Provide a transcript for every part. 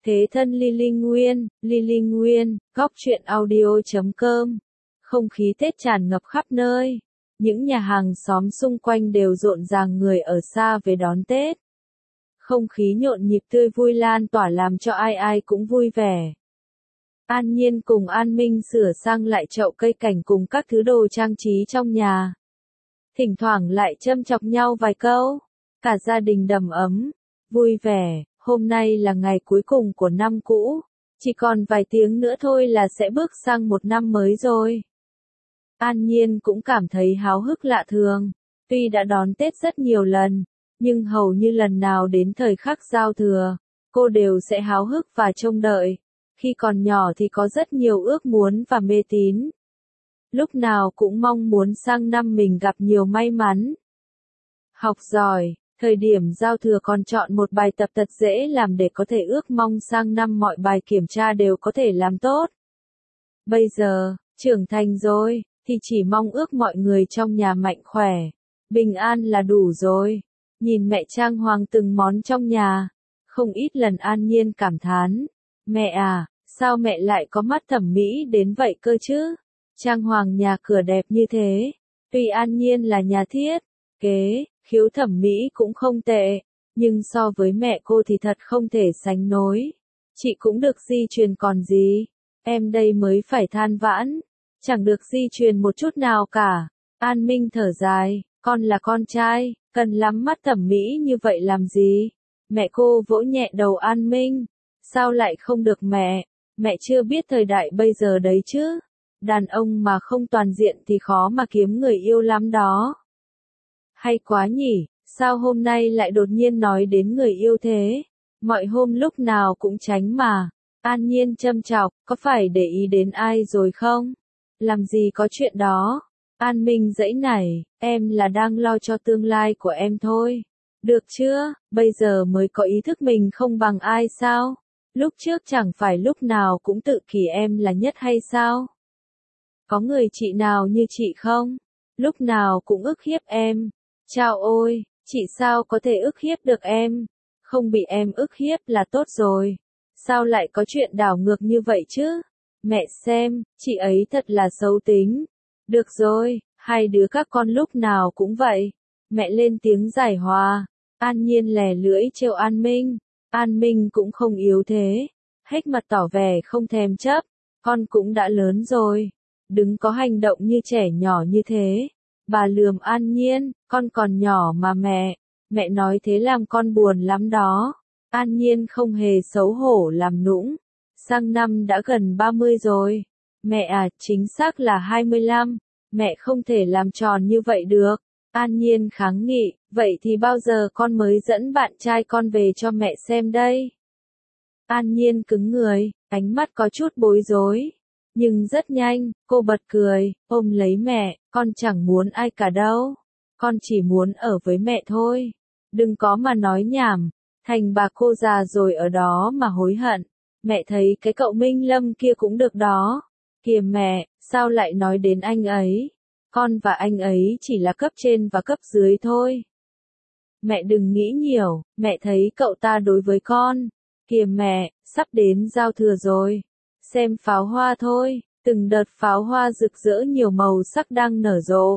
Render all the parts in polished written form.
Thế thân Lily Nguyên, góc truyện audio.com. Không khí Tết tràn ngập khắp nơi. Những nhà hàng xóm xung quanh đều rộn ràng người ở xa về đón Tết. Không khí nhộn nhịp tươi vui lan tỏa làm cho ai ai cũng vui vẻ. An Nhiên cùng An Minh sửa sang lại chậu cây cảnh cùng các thứ đồ trang trí trong nhà. Thỉnh thoảng lại châm chọc nhau vài câu. Cả gia đình đầm ấm, vui vẻ. Hôm nay là ngày cuối cùng của năm cũ. Chỉ còn vài tiếng nữa thôi là sẽ bước sang một năm mới rồi. An Nhiên cũng cảm thấy háo hức lạ thường. Tuy đã đón Tết rất nhiều lần, nhưng hầu như lần nào đến thời khắc giao thừa, cô đều sẽ háo hức và trông đợi. Khi còn nhỏ thì có rất nhiều ước muốn và mê tín. Lúc nào cũng mong muốn sang năm mình gặp nhiều may mắn. Học giỏi, thời điểm giao thừa còn chọn một bài tập thật dễ làm để có thể ước mong sang năm mọi bài kiểm tra đều có thể làm tốt. Bây giờ, trưởng thành rồi, thì chỉ mong ước mọi người trong nhà mạnh khỏe, bình an là đủ rồi. Nhìn mẹ trang hoàng từng món trong nhà, không ít lần An Nhiên cảm thán. Mẹ à, sao mẹ lại có mắt thẩm mỹ đến vậy cơ chứ? Trang hoàng nhà cửa đẹp như thế. Tuy An Nhiên là nhà thiết kế, khiếu thẩm mỹ cũng không tệ, nhưng so với mẹ cô thì thật không thể sánh nối. Chị cũng được di truyền còn gì, em đây mới phải than vãn, chẳng được di truyền một chút nào cả. An Minh thở dài, con là con trai, cần lắm mắt thẩm mỹ như vậy làm gì? Mẹ cô vỗ nhẹ đầu An Minh, sao lại không được mẹ chưa biết thời đại bây giờ đấy chứ. Đàn ông mà không toàn diện thì khó mà kiếm người yêu lắm đó. Hay quá nhỉ, sao hôm nay lại đột nhiên nói đến người yêu thế? Mọi hôm lúc nào cũng tránh mà. An Nhiên châm chọc, có phải để ý đến ai rồi không? Làm gì có chuyện đó. An Minh giãy nảy, em là đang lo cho tương lai của em thôi. Được chưa, bây giờ mới có ý thức mình không bằng ai sao? Lúc trước chẳng phải lúc nào cũng tự kỷ em là nhất hay sao? Có người chị nào như chị không? Lúc nào cũng ức hiếp em. Chao ôi, chị sao có thể ức hiếp được em? Không bị em ức hiếp là tốt rồi. Sao lại có chuyện đảo ngược như vậy chứ? Mẹ xem, chị ấy thật là xấu tính. Được rồi, hai đứa các con lúc nào cũng vậy. Mẹ lên tiếng giải hòa. An Nhiên lè lưỡi trêu An Minh. An Minh cũng không yếu thế. Hết mặt tỏ vẻ không thèm chấp. Con cũng đã lớn rồi. Đừng có hành động như trẻ nhỏ như thế. Bà lườm An Nhiên, con còn nhỏ mà mẹ nói thế làm con buồn lắm đó. An Nhiên không hề xấu hổ làm nũng. Sang năm đã gần 30 rồi. Mẹ à, chính xác là 25. Mẹ không thể làm tròn như vậy được. An Nhiên kháng nghị, vậy thì bao giờ con mới dẫn bạn trai con về cho mẹ xem đây? An Nhiên cứng người, ánh mắt có chút bối rối. Nhưng rất nhanh, cô bật cười, ôm lấy mẹ, con chẳng muốn ai cả đâu. Con chỉ muốn ở với mẹ thôi. Đừng có mà nói nhảm, thành bà cô già rồi ở đó mà hối hận. Mẹ thấy cái cậu Minh Lâm kia cũng được đó. Kìa mẹ, sao lại nói đến anh ấy? Con và anh ấy chỉ là cấp trên và cấp dưới thôi. Mẹ đừng nghĩ nhiều, mẹ thấy cậu ta đối với con. Kìa mẹ, sắp đến giao thừa rồi. Xem pháo hoa thôi, từng đợt pháo hoa rực rỡ nhiều màu sắc đang nở rộ.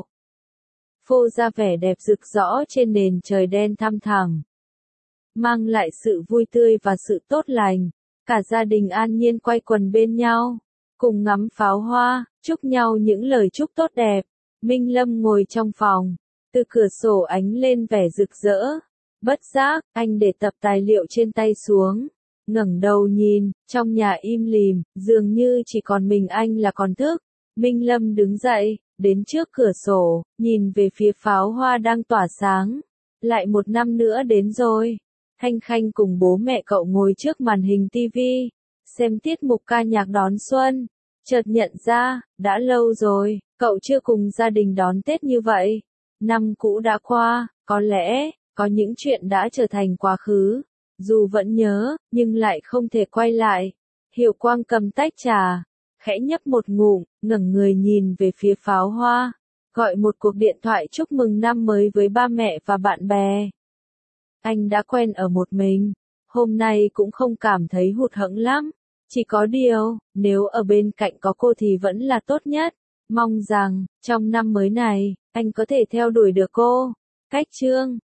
Phô ra vẻ đẹp rực rõ trên nền trời đen thăm thẳm. Mang lại sự vui tươi và sự tốt lành. Cả gia đình An Nhiên quay quần bên nhau, cùng ngắm pháo hoa, chúc nhau những lời chúc tốt đẹp. Minh Lâm ngồi trong phòng, từ cửa sổ ánh lên vẻ rực rỡ. Bất giác, anh để tập tài liệu trên tay xuống, ngẩng đầu nhìn, trong nhà im lìm, dường như chỉ còn mình anh là còn thức. Minh Lâm đứng dậy, đến trước cửa sổ, nhìn về phía pháo hoa đang tỏa sáng. Lại một năm nữa đến rồi. Thanh Khanh cùng bố mẹ cậu ngồi trước màn hình TV, xem tiết mục ca nhạc đón xuân. Chợt nhận ra, đã lâu rồi, cậu chưa cùng gia đình đón Tết như vậy. Năm cũ đã qua, có lẽ, có những chuyện đã trở thành quá khứ. Dù vẫn nhớ, nhưng lại không thể quay lại. Hiểu Quang cầm tách trà, khẽ nhấp một ngụm, ngẩng người nhìn về phía pháo hoa. Gọi một cuộc điện thoại chúc mừng năm mới với ba mẹ và bạn bè. Anh đã quen ở một mình. hôm nay cũng không cảm thấy hụt hẫng lắm. Chỉ có điều, nếu ở bên cạnh có cô thì vẫn là tốt nhất. Mong rằng, trong năm mới này, anh có thể theo đuổi được cô. Cách chương